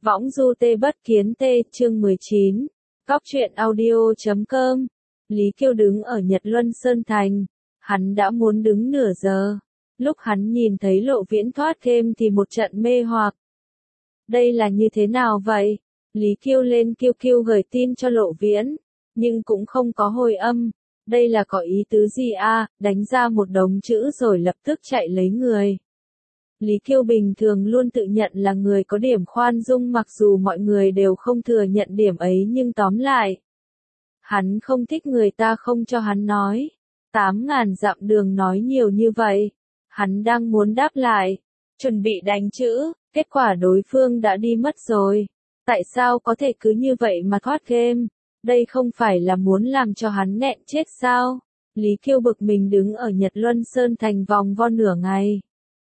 Võng du tê bất kiến tê, chương 19. Cóc truyện audio.com. Lý Kiêu đứng ở Nhật Luân Sơn Thành. Hắn đã muốn đứng nửa giờ. Lúc hắn nhìn thấy Lộ Viễn thoát thêm thì một trận mê hoặc. Đây là như thế nào vậy? Lý Kiêu lên QQ gửi tin cho Lộ Viễn, nhưng cũng không có hồi âm. Đây là có ý tứ gì a? Đánh ra một đống chữ rồi lập tức chạy lấy người. Lý Kiêu bình thường luôn tự nhận là người có điểm khoan dung, mặc dù mọi người đều không thừa nhận điểm ấy, nhưng tóm lại, hắn không thích người ta không cho hắn nói. 8.000 dặm đường nói nhiều như vậy. Hắn đang muốn đáp lại, chuẩn bị đánh chữ, kết quả đối phương đã đi mất rồi. Tại sao có thể cứ như vậy mà thoát game? Đây không phải là muốn làm cho hắn nghẹn chết sao? Lý Kiêu bực mình đứng ở Nhật Luân Sơn Thành vòng vo nửa ngày.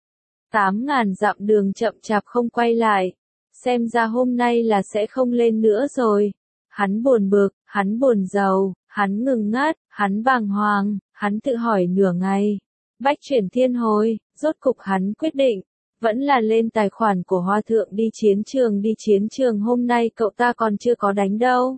8.000 dặm đường chậm chạp không quay lại. Xem ra hôm nay là sẽ không lên nữa rồi. Hắn buồn bực, hắn buồn rầu, hắn ngừng ngắt, hắn bàng hoàng, hắn tự hỏi nửa ngày. Bách chuyển thiên hồi, rốt cục hắn quyết định. Vẫn là lên tài khoản của Hoa Thượng đi chiến trường, hôm nay cậu ta còn chưa có đánh đâu.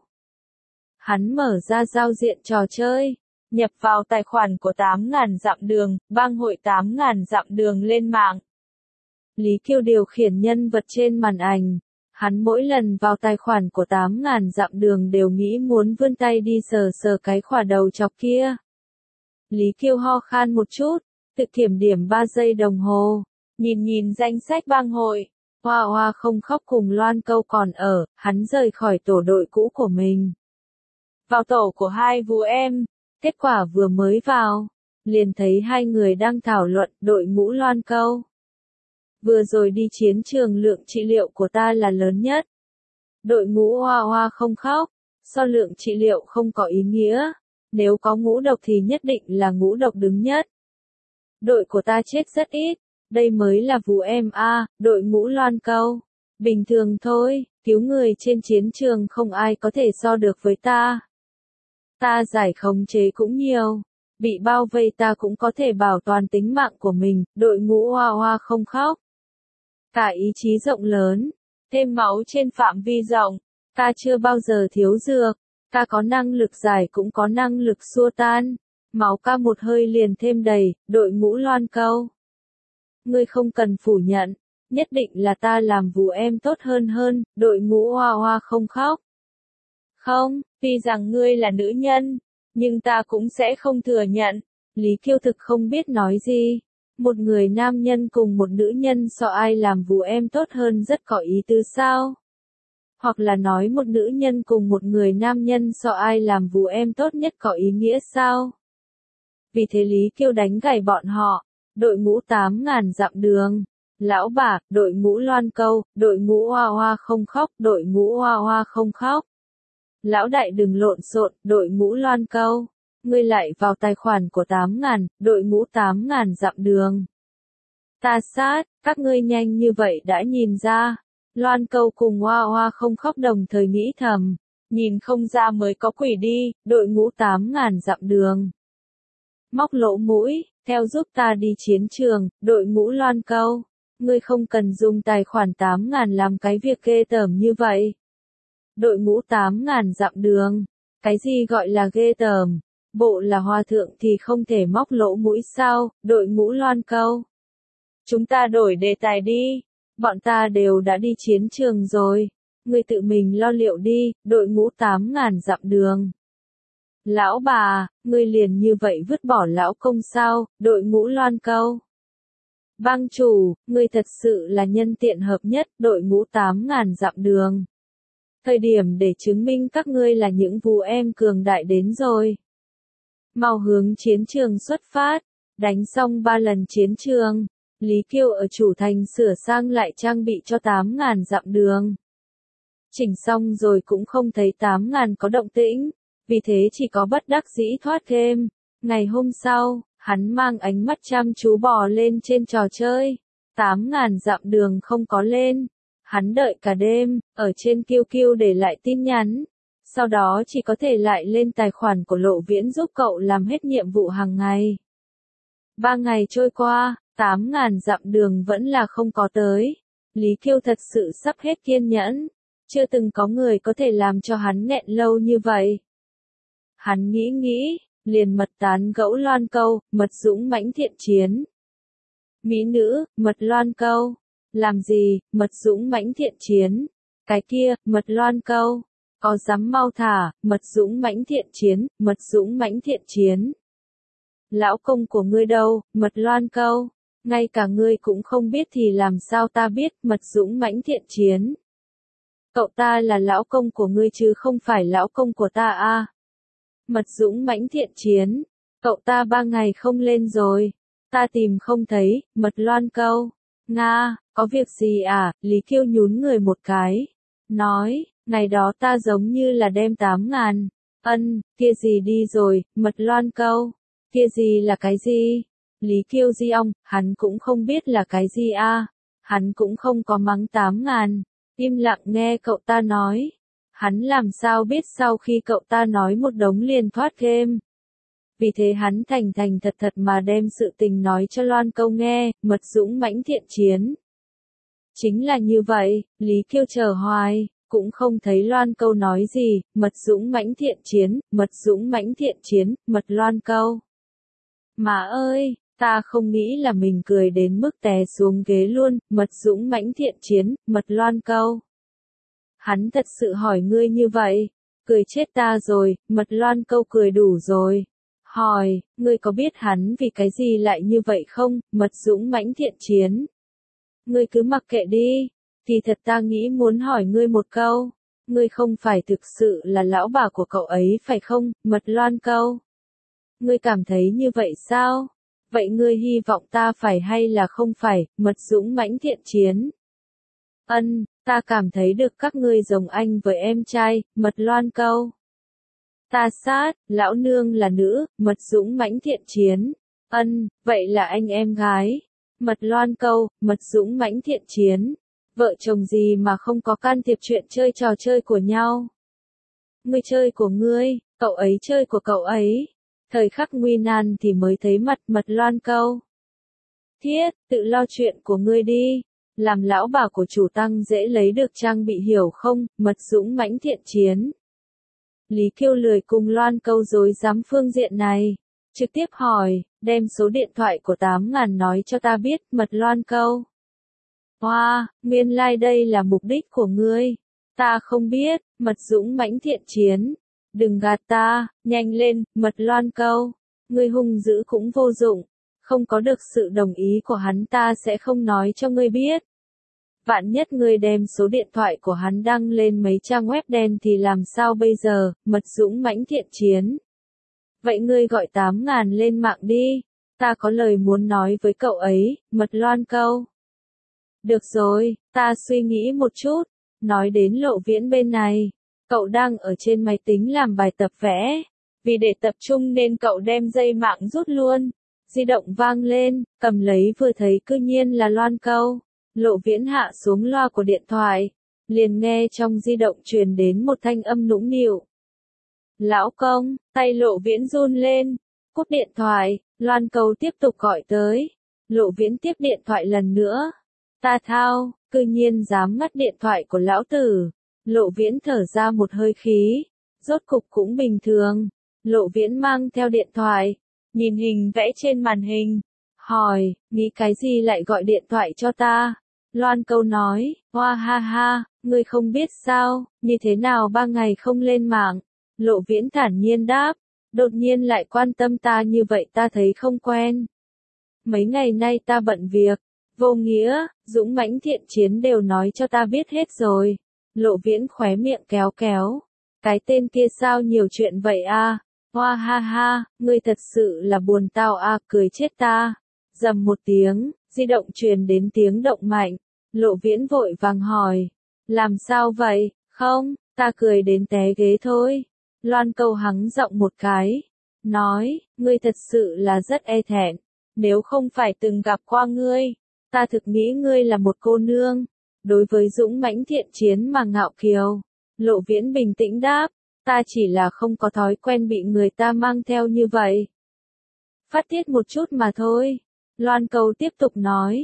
Hắn mở ra giao diện trò chơi, nhập vào tài khoản của 8.000 dặm đường, bang hội 8.000 dặm đường lên mạng. Lý Kiêu điều khiển nhân vật trên màn ảnh. Hắn mỗi lần vào tài khoản của 8.000 dặm đường đều nghĩ muốn vươn tay đi sờ sờ cái khỏa đầu chọc kia. Lý Kiêu ho khan một chút, tự kiểm điểm 3 giây đồng hồ. Nhìn danh sách bang hội, Hoa Hoa không khóc cùng Loan Câu còn ở, hắn rời khỏi tổ đội cũ của mình. Vào tổ của hai vú em, kết quả vừa mới vào, liền thấy hai người đang thảo luận. Đội ngũ Loan Câu: vừa rồi đi chiến trường lượng trị liệu của ta là lớn nhất. Đội ngũ Hoa Hoa không khóc: so lượng trị liệu không có ý nghĩa, nếu có ngũ độc thì nhất định là ngũ độc đứng nhất. Đội của ta chết rất ít, đây mới là vú em a. Đội ngũ Loan Câu: bình thường thôi, cứu người trên chiến trường không ai có thể so được với ta. Ta giải khống chế cũng nhiều, bị bao vây ta cũng có thể bảo toàn tính mạng của mình. Đội ngũ Hoa Hoa không khóc: cả ý chí rộng lớn, thêm máu trên phạm vi rộng, ta chưa bao giờ thiếu dược, ta có năng lực giải cũng có năng lực xua tan, máu ca một hơi liền thêm đầy. Đội ngũ Loan Câu: ngươi không cần phủ nhận, nhất định là ta làm vú em tốt hơn. Đội ngũ Hoa Hoa không khóc: không, tuy rằng ngươi là nữ nhân, nhưng ta cũng sẽ không thừa nhận. Lý Kiêu thực không biết nói gì. Một người nam nhân cùng một nữ nhân so ai làm vú em tốt hơn rất có ý tứ sao? Hoặc là nói một nữ nhân cùng một người nam nhân so ai làm vú em tốt nhất có ý nghĩa sao? Vì thế Lý Kiêu đánh gãy bọn họ. Đội ngũ 8.000 dặm đường, lão bà. Đội ngũ Loan Câu: đội ngũ Hoa Hoa không khóc. Đội ngũ Hoa Hoa không khóc: lão đại đừng lộn xộn. Đội ngũ Loan Câu: ngươi lại vào tài khoản của 8.000. Đội ngũ 8.000 dặm đường: ta sát, các ngươi nhanh như vậy đã nhìn ra. Loan Câu cùng Hoa Hoa không khóc đồng thời nghĩ thầm, nhìn không ra mới có quỷ đi. Đội ngũ 8.000 dặm đường: móc lỗ mũi, theo giúp ta đi chiến trường. Đội ngũ Loan Câu: ngươi không cần dùng tài khoản 8.000 làm cái việc ghê tởm như vậy. Đội ngũ 8.000 dặm đường: cái gì gọi là ghê tởm? Bộ là Hoa Thượng thì không thể móc lỗ mũi sao? Đội ngũ Loan Câu: chúng ta đổi đề tài đi, bọn ta đều đã đi chiến trường rồi, ngươi tự mình lo liệu đi. Đội ngũ 8.000 dặm đường: lão bà, ngươi liền như vậy vứt bỏ lão công sao? Đội ngũ Loan Câu: bang chủ, ngươi thật sự là nhân tiện hợp nhất. Đội ngũ 8.000 dặm đường: thời điểm để chứng minh các ngươi là những vú em cường đại đến rồi. Mau hướng chiến trường xuất phát. Đánh xong 3 lần chiến trường, Lý Kiêu ở chủ thành sửa sang lại trang bị cho 8.000 dặm đường. Chỉnh xong rồi cũng không thấy 8.000 có động tĩnh, vì thế chỉ có bất đắc dĩ thoát game. Ngày hôm sau, hắn mang ánh mắt chăm chú bò lên trên trò chơi. 8.000 dặm đường không có lên. Hắn đợi cả đêm, ở trên QQ để lại tin nhắn. Sau đó chỉ có thể lại lên tài khoản của Lộ Viễn giúp cậu làm hết nhiệm vụ hàng ngày. 3 ngày trôi qua, 8.000 dặm đường vẫn là không có tới. Lý Kiêu thật sự sắp hết kiên nhẫn. Chưa từng có người có thể làm cho hắn nghẹn lâu như vậy. Hắn nghĩ, liền mật tán gẫu loan câu, mật dũng mãnh thiện chiến. Mỹ nữ, mật loan câu. Làm gì, mật dũng mãnh thiện chiến. Cái kia, mật loan câu. Có dám mau thả, mật dũng mãnh thiện chiến, mật dũng mãnh thiện chiến. Lão công của ngươi đâu, mật loan câu. Ngay cả ngươi cũng không biết thì làm sao ta biết, mật dũng mãnh thiện chiến. Cậu ta là lão công của ngươi chứ không phải lão công của ta à. Mật dũng mãnh thiện chiến. Cậu ta 3 ngày không lên rồi. Ta tìm không thấy, mật loan câu. Nga, có việc gì à, Lý Kiêu nhún người một cái. Nói, ngày đó ta giống như là đem 8.000. Kia gì đi rồi, mật loan câu. Kia gì là cái gì? Lý Kiêu di ong, hắn cũng không biết là cái gì à. Hắn cũng không có mắng 8.000. Im lặng nghe cậu ta nói. Hắn làm sao biết sau khi cậu ta nói một đống liền thoát game. Vì thế hắn thành thật thật mà đem sự tình nói cho Loan Câu nghe, mật dũng mãnh thiện chiến. Chính là như vậy, Lý Kiêu chờ hoài, cũng không thấy Loan Câu nói gì, mật dũng mãnh thiện chiến, mật dũng mãnh thiện chiến, mật Loan Câu. Mà ơi, ta không nghĩ là mình cười đến mức té xuống ghế luôn, mật dũng mãnh thiện chiến, mật Loan Câu. Hắn thật sự hỏi ngươi như vậy, cười chết ta rồi, mật Loan Câu cười đủ rồi. Hỏi, ngươi có biết hắn vì cái gì lại như vậy không, mật dũng mãnh thiện chiến. Ngươi cứ mặc kệ đi, thì thật ta nghĩ muốn hỏi ngươi một câu. Ngươi không phải thực sự là lão bà của cậu ấy phải không, mật Loan Câu. Ngươi cảm thấy như vậy sao? Vậy ngươi hy vọng ta phải hay là không phải, mật dũng mãnh thiện chiến. Ta cảm thấy được các ngươi giống anh với em trai, mật Loan Câu. Ta sát, lão nương là nữ, mật dũng mãnh thiện chiến. Vậy là anh em gái. Mật Loan Câu, mật dũng mãnh thiện chiến. Vợ chồng gì mà không có can thiệp chuyện chơi trò chơi của nhau. Ngươi chơi của ngươi, cậu ấy chơi của cậu ấy. Thời khắc nguy nan thì mới thấy mặt mật Loan Câu. Thiết, tự lo chuyện của ngươi đi. Làm lão bà của chủ tăng dễ lấy được trang bị hiểu không, mật dũng mãnh thiện chiến. Lý Kiêu lười cùng Loan Câu dối dám phương diện này. Trực tiếp hỏi, đem số điện thoại của 8.000 nói cho ta biết, mật Loan Câu. Hoa, nguyên lai đây là mục đích của ngươi. Ta không biết, mật dũng mãnh thiện chiến. Đừng gạt ta, nhanh lên, mật Loan Câu. Ngươi hung dữ cũng vô dụng. Không có được sự đồng ý của hắn ta sẽ không nói cho ngươi biết. Vạn nhất ngươi đem số điện thoại của hắn đăng lên mấy trang web đen thì làm sao bây giờ, mật dũng mãnh thiện chiến. Vậy ngươi gọi 8.000 lên mạng đi. Ta có lời muốn nói với cậu ấy, mật Loan Câu. Được rồi, ta suy nghĩ một chút. Nói đến Lộ Viễn bên này. Cậu đang ở trên máy tính làm bài tập vẽ. Vì để tập trung nên cậu đem dây mạng rút luôn. Di động vang lên, cầm lấy vừa thấy cư nhiên là Loan Câu. Lộ Viễn hạ xuống loa của điện thoại. Liền nghe trong di động truyền đến một thanh âm nũng nịu. Lão công, tay Lộ Viễn run lên. Cúp điện thoại, Loan Câu tiếp tục gọi tới. Lộ Viễn tiếp điện thoại lần nữa. Ta thao, cư nhiên dám ngắt điện thoại của lão tử. Lộ Viễn thở ra một hơi khí. Rốt cục cũng bình thường. Lộ Viễn mang theo điện thoại. Nhìn hình vẽ trên màn hình. Hỏi, nghĩ cái gì lại gọi điện thoại cho ta? Loan Câu nói, hoa ha ha, ngươi không biết sao, như thế nào 3 ngày không lên mạng. Lộ Viễn thản nhiên đáp, đột nhiên lại quan tâm ta như vậy ta thấy không quen. Mấy ngày nay ta bận việc, vô nghĩa, dũng mãnh thiện chiến đều nói cho ta biết hết rồi. Lộ Viễn khóe miệng kéo kéo. Cái tên kia sao nhiều chuyện vậy à? Hoa ha ha, ngươi thật sự là buồn tao à, cười chết ta. Rầm một tiếng, di động truyền đến tiếng động mạnh. Lộ Viễn vội vàng hỏi. Làm sao vậy? Không, ta cười đến té ghế thôi. Loan Câu hắng giọng một cái. Nói, ngươi thật sự là rất e thẹn. Nếu không phải từng gặp qua ngươi, ta thực nghĩ ngươi là một cô nương. Đối với dũng mãnh thiện chiến mà ngạo kiều. Lộ Viễn bình tĩnh đáp. Ta chỉ là không có thói quen bị người ta mang theo như vậy. Phát tiết một chút mà thôi. Loan Câu tiếp tục nói.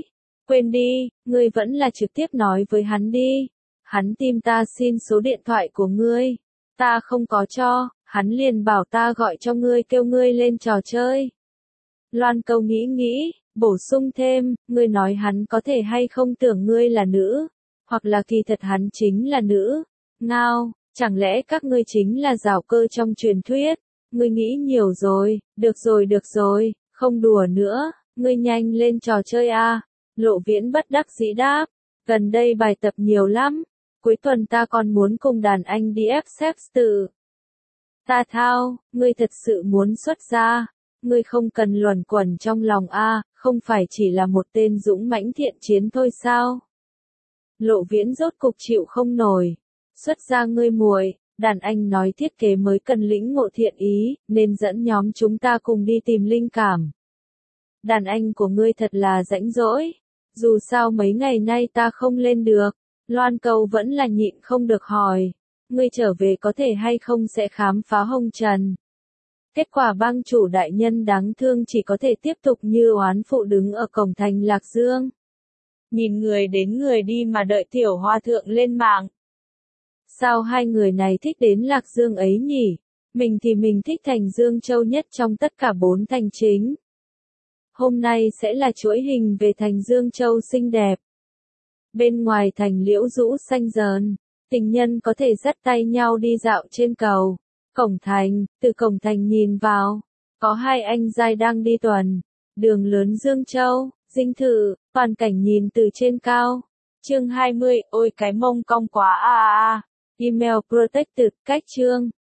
Quên đi, ngươi vẫn là trực tiếp nói với hắn đi. Hắn tìm ta xin số điện thoại của ngươi. Ta không có cho, hắn liền bảo ta gọi cho ngươi kêu ngươi lên trò chơi. Loan Câu nghĩ, bổ sung thêm, ngươi nói hắn có thể hay không tưởng ngươi là nữ, hoặc là kỳ thật hắn chính là nữ. Ngao, chẳng lẽ các ngươi chính là giảo cơ trong truyền thuyết? Ngươi nghĩ nhiều rồi, được rồi, không đùa nữa, ngươi nhanh lên trò chơi a. Lộ Viễn bất đắc dĩ đáp, gần đây bài tập nhiều lắm, cuối tuần ta còn muốn cùng đàn anh đi ép xếp tự. Ta thao, ngươi thật sự muốn xuất ra, ngươi không cần luẩn quẩn trong lòng a, không phải chỉ là một tên dũng mãnh thiện chiến thôi sao? Lộ Viễn rốt cục chịu không nổi, xuất ra ngươi muội. Đàn anh nói thiết kế mới cần lĩnh ngộ thiện ý, nên dẫn nhóm chúng ta cùng đi tìm linh cảm. Đàn anh của ngươi thật là rãnh rỗi. Dù sao mấy ngày nay ta không lên được. Loan Câu vẫn là nhịn không được hỏi. Ngươi trở về có thể hay không sẽ khám phá hồng trần. Kết quả bang chủ đại nhân đáng thương chỉ có thể tiếp tục như oán phụ đứng ở cổng thành Lạc Dương. Nhìn người đến người đi mà đợi tiểu hoa thượng lên mạng. Sao hai người này thích đến Lạc Dương ấy nhỉ? Mình thì mình thích thành Dương Châu nhất trong tất cả 4 thành chính. Hôm nay sẽ là chuỗi hình về thành Dương Châu xinh đẹp. Bên ngoài thành liễu rũ xanh dờn, tình nhân có thể dắt tay nhau đi dạo trên cầu. Cổng thành, từ cổng thành nhìn vào, có hai anh giai đang đi tuần. Đường lớn Dương Châu, dinh thự, toàn cảnh nhìn từ trên cao. Chương 20, ôi cái mông cong quá a a. Email protected, cách chương.